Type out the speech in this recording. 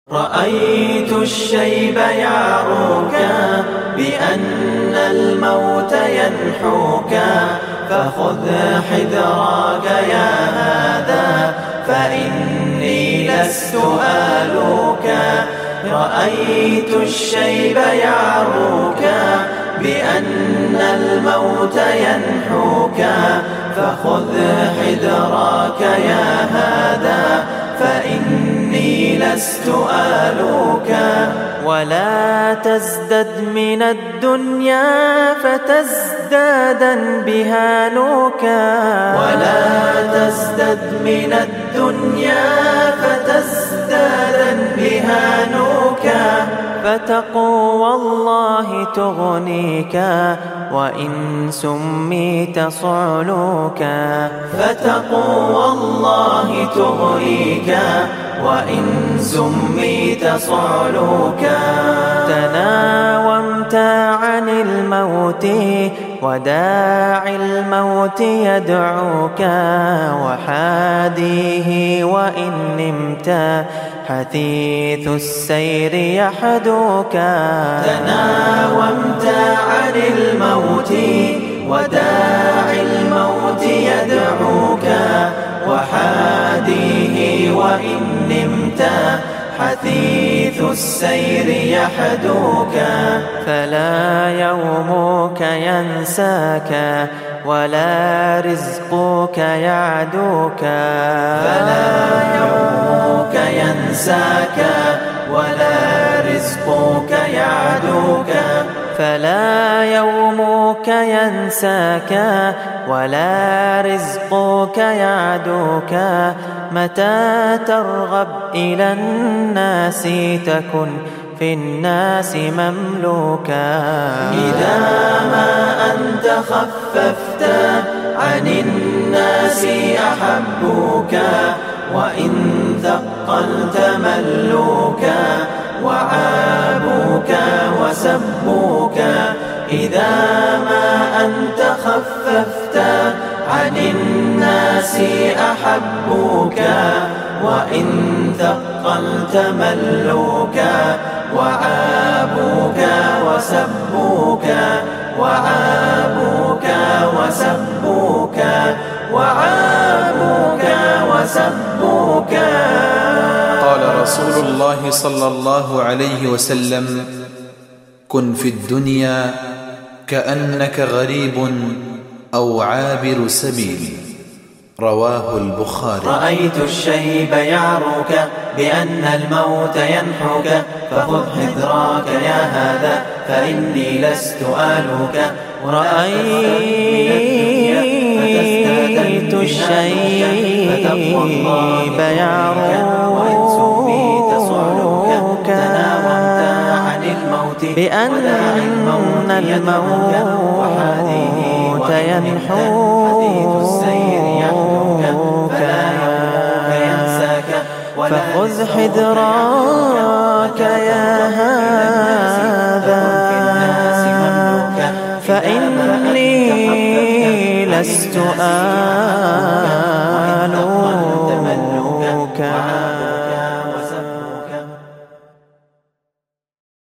رأيت الشيب يعروك بأن الموت ينحوك، فخذ حذرك يا هذا فإني لست آلوك. رأيت الشيب يعروك بأن الموت ينحوك، فخذ حذرك يا هذا فإني لست آلوك. ولا تزدد من الدنيا فتزدادا بها نوكا، ولا تزدد من الدنيا فتزدادا بها نوكا، فتقوى الله تغنيك وإن سميت صعلوكا. فتقوى الله تغنيك وإن سميت صعلوكا. تناومت عن الموت وداعي الموت يدعوك، وحاديه وإن نمت حثيث السير يحدوك. تناومت عن الموت وداعي الموت يدعوك، وحاديه وإن نمت حثيث السير يحدوك. فلا يومك ينساك ولا رزقك يعدوك، فلا يومك ينساك ولا رزقك يعدوك. فلا يومك ينساك ولا رزقك يعدوك، متى ترغب إلى الناس تكن في الناس مملوكا. إذا ما أنت خففت عن الناس أحبوك، وإن ثقلت ملوكا وعابوك وسبوك. إذا ما أنت خففت عن الناس أحبوك، وإن ثقلت ملوكا وعابوك وسبوك. وعابوك وسبوك. وعابوك وسبوك. قال رسول الله صلى الله عليه وسلم: كن في الدنيا كأنك غريب أو عابر سبيل. رواه البخاري. رأيت الشيب يعروك بأن الموت ينحوك، فخذ حذرك يا هذا فإني لست آلوك. رأيت الشيب يعروك بأن الموت ينحوك، فخذ حذرك يا هذا فإني لست